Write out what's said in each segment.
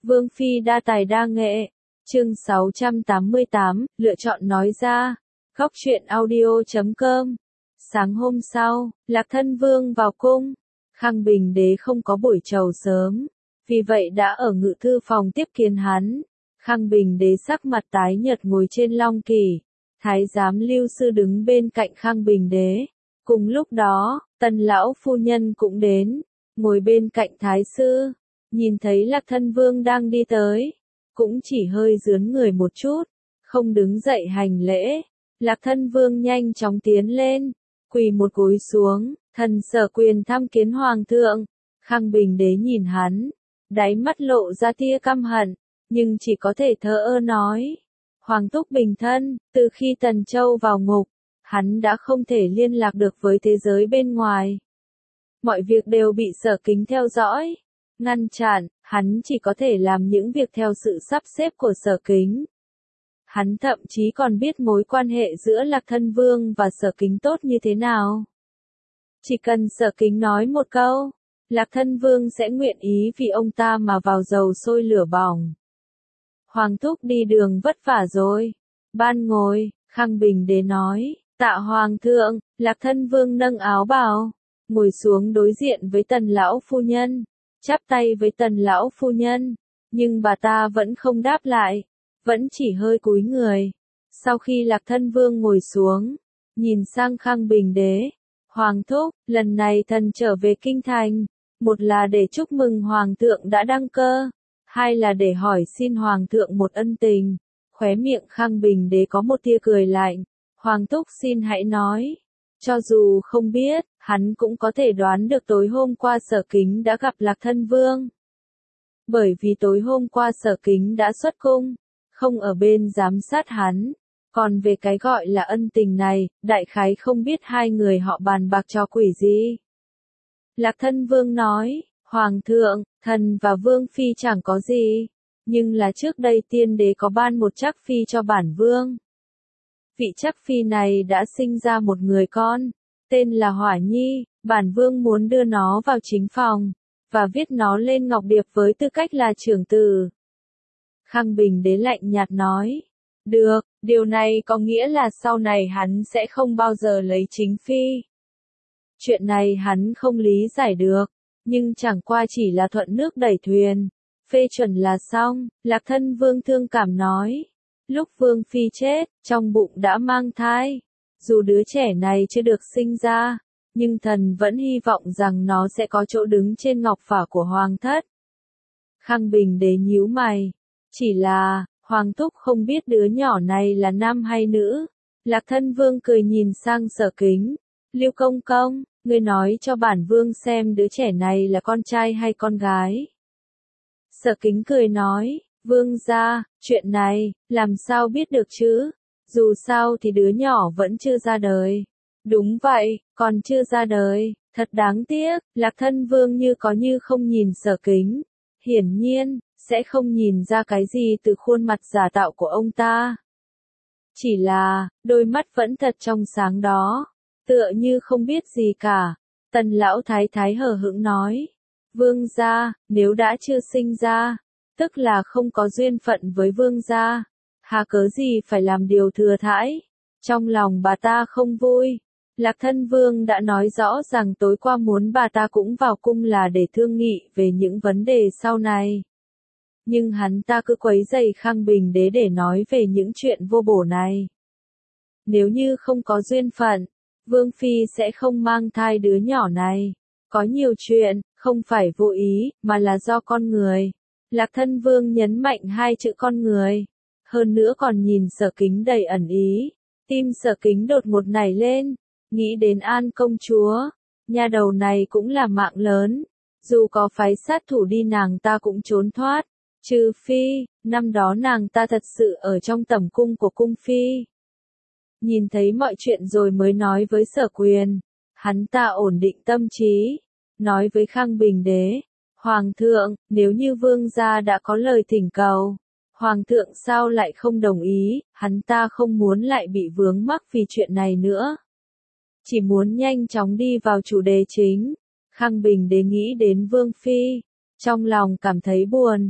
Vương phi đa tài đa nghệ. Chương 688, lựa chọn nói ra. Góc truyện audio.com. Sáng hôm sau, Lạc Thân Vương vào cung. Khang Bình Đế không có buổi chầu sớm, vì vậy đã ở ngự thư phòng tiếp kiến hắn. Khang Bình Đế sắc mặt tái nhợt ngồi trên long kỷ. Thái giám Lưu Sư đứng bên cạnh Khang Bình Đế. Cùng lúc đó, Tần lão phu nhân cũng đến, ngồi bên cạnh Thái sư. Nhìn thấy Lạc Thân Vương đang đi tới, cũng chỉ hơi rướn người một chút, không đứng dậy hành lễ. Lạc Thân Vương nhanh chóng tiến lên, quỳ một gối xuống, thần sở quyền tham kiến hoàng thượng. Khang Bình Đế nhìn hắn, đáy mắt lộ ra tia căm hận, nhưng chỉ có thể thờ ơ nói: Hoàng thúc bình thân, từ khi Tần Châu vào ngục, hắn đã không thể liên lạc được với thế giới bên ngoài. Mọi việc đều bị Sở Kính theo dõi, ngăn chặn, hắn chỉ có thể làm những việc theo sự sắp xếp của Sở Kính. Hắn thậm chí còn biết mối quan hệ giữa Lạc Thân Vương và Sở Kính tốt như thế nào. Chỉ cần Sở Kính nói một câu, Lạc Thân Vương sẽ nguyện ý vì ông ta mà vào dầu sôi lửa bỏng. Hoàng thúc đi đường vất vả rồi. Ban ngồi, Khang Bình Đế nói: Tạ Hoàng thượng. Lạc Thân Vương nâng áo bào, ngồi xuống đối diện với Tần lão phu nhân, chắp tay với Tần lão phu nhân, nhưng bà ta vẫn không đáp lại, vẫn chỉ hơi cúi người. Sau khi Lạc Thân Vương ngồi xuống, nhìn sang Khang Bình Đế: Hoàng thúc, lần này thần trở về kinh thành, một là để chúc mừng Hoàng thượng đã đăng cơ, hai là để hỏi xin Hoàng thượng một ân tình. Khóe miệng Khang Bình Đế có một tia cười lạnh. Hoàng thúc xin hãy nói. Cho dù không biết, hắn cũng có thể đoán được tối hôm qua Sở Kính đã gặp Lạc Thân Vương. Bởi vì tối hôm qua Sở Kính đã xuất cung, không ở bên giám sát hắn. Còn về cái gọi là ân tình này, đại khái không biết hai người họ bàn bạc trò quỷ gì. Lạc Thân Vương nói: Hoàng thượng, thần và Vương Phi chẳng có gì, nhưng là trước đây tiên đế có ban một trắc phi cho bản vương. Vị trắc phi này đã sinh ra một người con, tên là Hỏa Nhi, bản vương muốn đưa nó vào chính phòng, và viết nó lên ngọc điệp với tư cách là trưởng tử. Khang Bình Đế lạnh nhạt nói: Được, điều này có nghĩa là sau này hắn sẽ không bao giờ lấy chính phi. Chuyện này hắn không lý giải được, nhưng chẳng qua chỉ là thuận nước đẩy thuyền, phê chuẩn là xong. Lạc Thân Vương thương cảm nói: Lúc Vương Phi chết, trong bụng đã mang thai. Dù đứa trẻ này chưa được sinh ra, nhưng thần vẫn hy vọng rằng nó sẽ có chỗ đứng trên ngọc phả của Hoàng thất. Khang Bình Đế nhíu mày. Chỉ là, Hoàng thúc không biết đứa nhỏ này là nam hay nữ. Lạc Thân Vương cười nhìn sang Sở Kính. Lưu công công, ngươi nói cho bản vương xem đứa trẻ này là con trai hay con gái. Sở Kính cười nói: Vương gia, chuyện này, làm sao biết được chứ? Dù sao thì đứa nhỏ vẫn chưa ra đời. Đúng vậy, còn chưa ra đời, thật đáng tiếc. Lạc Thân Vương như có như không nhìn Sở Kính. Hiển nhiên, sẽ không nhìn ra cái gì từ khuôn mặt giả tạo của ông ta. Chỉ là, đôi mắt vẫn thật trong sáng đó, tựa như không biết gì cả. Tần lão thái thái hờ hững nói: Vương gia, nếu đã chưa sinh ra, tức là không có duyên phận với vương gia, hà cớ gì phải làm điều thừa thãi. Trong lòng bà ta không vui. Lạc Thân Vương đã nói rõ rằng tối qua muốn bà ta cũng vào cung là để thương nghị về những vấn đề sau này. Nhưng hắn ta cứ quấy rầy Khang Bình Đế để nói về những chuyện vô bổ này. Nếu như không có duyên phận, Vương Phi sẽ không mang thai đứa nhỏ này. Có nhiều chuyện, không phải vô ý, mà là do con người. Lạc Thân Vương nhấn mạnh hai chữ con người. Hơn nữa còn nhìn Sở Kính đầy ẩn ý. Tim Sở Kính đột ngột nảy lên. Nghĩ đến An công chúa. Nha đầu này cũng là mạng lớn. Dù có phái sát thủ đi nàng ta cũng trốn thoát. Trừ phi, năm đó nàng ta thật sự ở trong tẩm cung của cung phi. Nhìn thấy mọi chuyện rồi mới nói với Sở Quyền. Hắn ta ổn định tâm trí. Nói với Khang Bình Đế: Hoàng thượng, nếu như vương gia đã có lời thỉnh cầu, Hoàng thượng sao lại không đồng ý? Hắn ta không muốn lại bị vướng mắc vì chuyện này nữa. Chỉ muốn nhanh chóng đi vào chủ đề chính. Khang Bình Đế nghĩ đến Vương Phi, trong lòng cảm thấy buồn.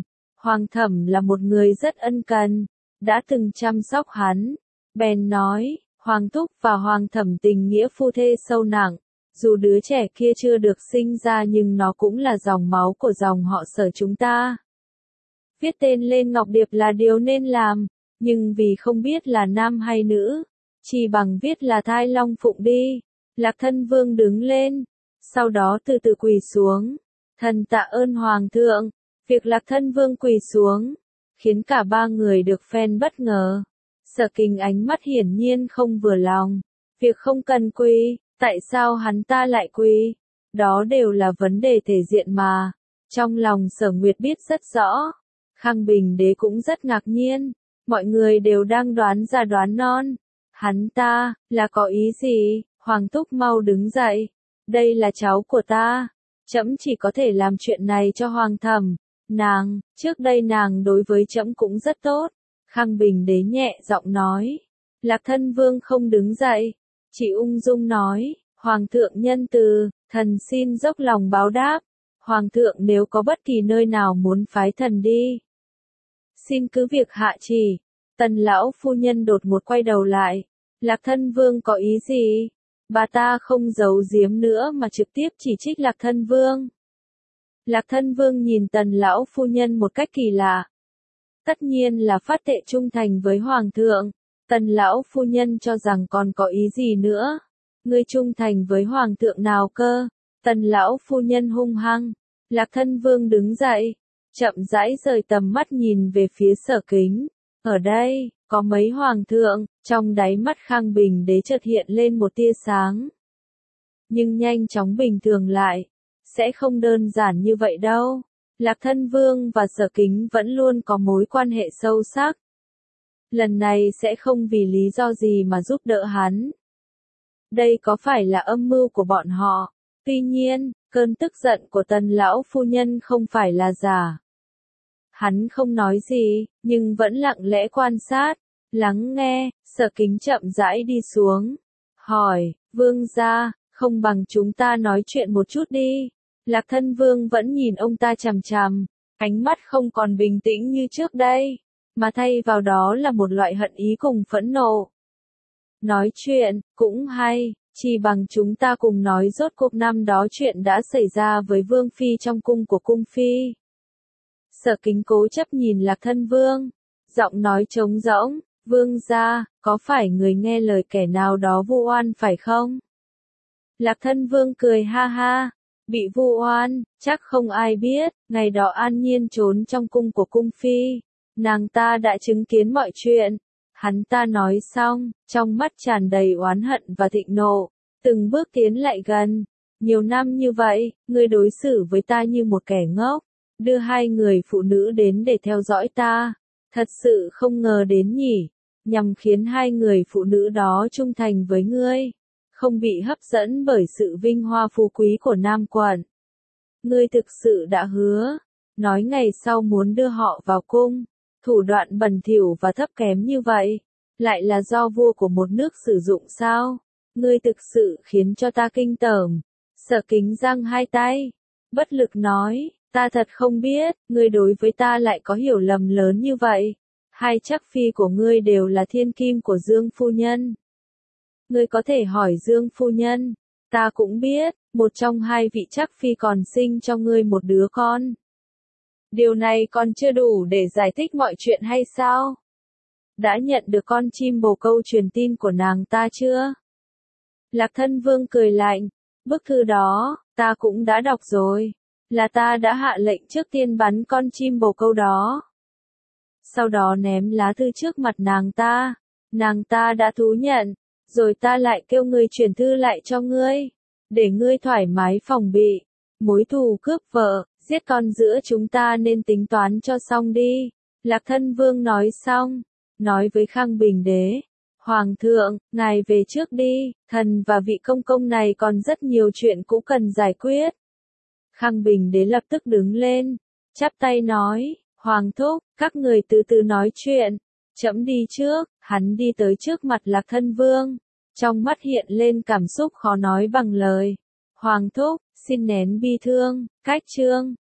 Hoàng Thẩm là một người rất ân cần, đã từng chăm sóc hắn. Bèn nói, Hoàng Thúc và Hoàng Thẩm tình nghĩa phu thê sâu nặng. Dù đứa trẻ kia chưa được sinh ra nhưng nó cũng là dòng máu của dòng họ Sở chúng ta. Viết tên lên ngọc điệp là điều nên làm, nhưng vì không biết là nam hay nữ, chỉ bằng viết là Thai Long Phụng đi. Lạc Thân Vương đứng lên, sau đó từ từ quỳ xuống. Thần tạ ơn Hoàng thượng. Việc Lạc Thân Vương quỳ xuống, khiến cả ba người được phen bất ngờ. Sở Kính ánh mắt hiển nhiên không vừa lòng. Việc không cần quỳ, tại sao hắn ta lại quỳ? Đó đều là vấn đề thể diện mà. Trong lòng Sở Nguyệt biết rất rõ. Khang Bình Đế cũng rất ngạc nhiên. Mọi người đều đang đoán ra đoán non. Hắn ta, là có ý gì? Hoàng thúc mau đứng dậy. Đây là cháu của ta. Trẫm chỉ có thể làm chuyện này cho Hoàng Thẩm. Trước đây nàng đối với trẫm cũng rất tốt. Khang Bình Đế nhẹ giọng nói. Lạc Thân Vương không đứng dậy. Chỉ ung dung nói, Hoàng thượng nhân từ, thần xin dốc lòng báo đáp. Hoàng thượng nếu có bất kỳ nơi nào muốn phái thần đi, xin cứ việc hạ chỉ. Tần lão phu nhân đột ngột quay đầu lại. Lạc Thân Vương có ý gì? Bà ta không giấu giếm nữa mà trực tiếp chỉ trích Lạc Thân Vương. Lạc Thân Vương nhìn Tần lão phu nhân một cách kỳ lạ. Tất nhiên là phát thệ trung thành với Hoàng thượng. Tần lão phu nhân cho rằng còn có ý gì nữa. Ngươi trung thành với Hoàng thượng nào cơ? Tần lão phu nhân hung hăng. Lạc Thân Vương đứng dậy, chậm rãi rời tầm mắt nhìn về phía Sở Kính. Ở đây, có mấy hoàng thượng, trong đáy mắt Khang Bình Đế chợt hiện lên một tia sáng. Nhưng nhanh chóng bình thường lại. Sẽ không đơn giản như vậy đâu. Lạc Thân Vương và Sở Kính vẫn luôn có mối quan hệ sâu sắc. Lần này sẽ không vì lý do gì mà giúp đỡ hắn. Đây có phải là âm mưu của bọn họ? Tuy nhiên, cơn tức giận của Tần lão phu nhân không phải là giả. Hắn không nói gì, nhưng vẫn lặng lẽ quan sát, lắng nghe. Sở Kính chậm rãi đi xuống, hỏi, Vương gia, không bằng chúng ta nói chuyện một chút đi. Lạc Thân Vương vẫn nhìn ông ta chằm chằm, ánh mắt không còn bình tĩnh như trước đây, mà thay vào đó là một loại hận ý cùng phẫn nộ. Nói chuyện, cũng hay, chỉ bằng chúng ta cùng nói rốt cuộc năm đó chuyện đã xảy ra với Vương Phi trong cung của Cung Phi. Sở Kính cố chấp nhìn Lạc Thân Vương, giọng nói trống rỗng, Vương gia, có phải người nghe lời kẻ nào đó vu oan phải không? Lạc Thân Vương cười ha ha, bị vu oan, chắc không ai biết, ngày đó An Nhiên trốn trong cung của Cung Phi, nàng ta đã chứng kiến mọi chuyện. Hắn ta nói xong, trong mắt tràn đầy oán hận và thịnh nộ, từng bước tiến lại gần. Nhiều năm như vậy, ngươi đối xử với ta như một kẻ ngốc, đưa hai người phụ nữ đến để theo dõi ta. Thật sự không ngờ đến nhỉ, nhằm khiến hai người phụ nữ đó trung thành với ngươi, không bị hấp dẫn bởi sự vinh hoa phú quý của Nam Quận. Ngươi thực sự đã hứa, nói ngày sau muốn đưa họ vào cung. Thủ đoạn bẩn thỉu và thấp kém như vậy, lại là do vua của một nước sử dụng sao? Ngươi thực sự khiến cho ta kinh tởm. Sở Kính giang hai tay, bất lực nói, ta thật không biết, ngươi đối với ta lại có hiểu lầm lớn như vậy. Hai chắc phi của ngươi đều là thiên kim của Dương phu nhân. Ngươi có thể hỏi Dương phu nhân, ta cũng biết, một trong hai vị chắc phi còn sinh cho ngươi một đứa con. Điều này còn chưa đủ để giải thích mọi chuyện hay sao? Đã nhận được con chim bồ câu truyền tin của nàng ta chưa? Lạc Thân Vương cười lạnh, bức thư đó, ta cũng đã đọc rồi. Là ta đã hạ lệnh trước tiên bắn con chim bồ câu đó. Sau đó ném lá thư trước mặt nàng ta. Nàng ta đã thú nhận, rồi ta lại kêu người chuyển thư lại cho ngươi, để ngươi thoải mái phòng bị. Mối thù cướp vợ, giết con giữa chúng ta nên tính toán cho xong đi. Lạc Thân Vương nói xong, nói với Khang Bình Đế, Hoàng thượng, ngài về trước đi, thần và vị công công này còn rất nhiều chuyện cũng cần giải quyết. Khang Bình Đế lập tức đứng lên, chắp tay nói, Hoàng thúc, các người từ từ nói chuyện, trẫm đi trước. Hắn đi tới trước mặt Lạc Thân Vương, trong mắt hiện lên cảm xúc khó nói bằng lời. Hoàng thúc, xin nén bi thương, cách chương.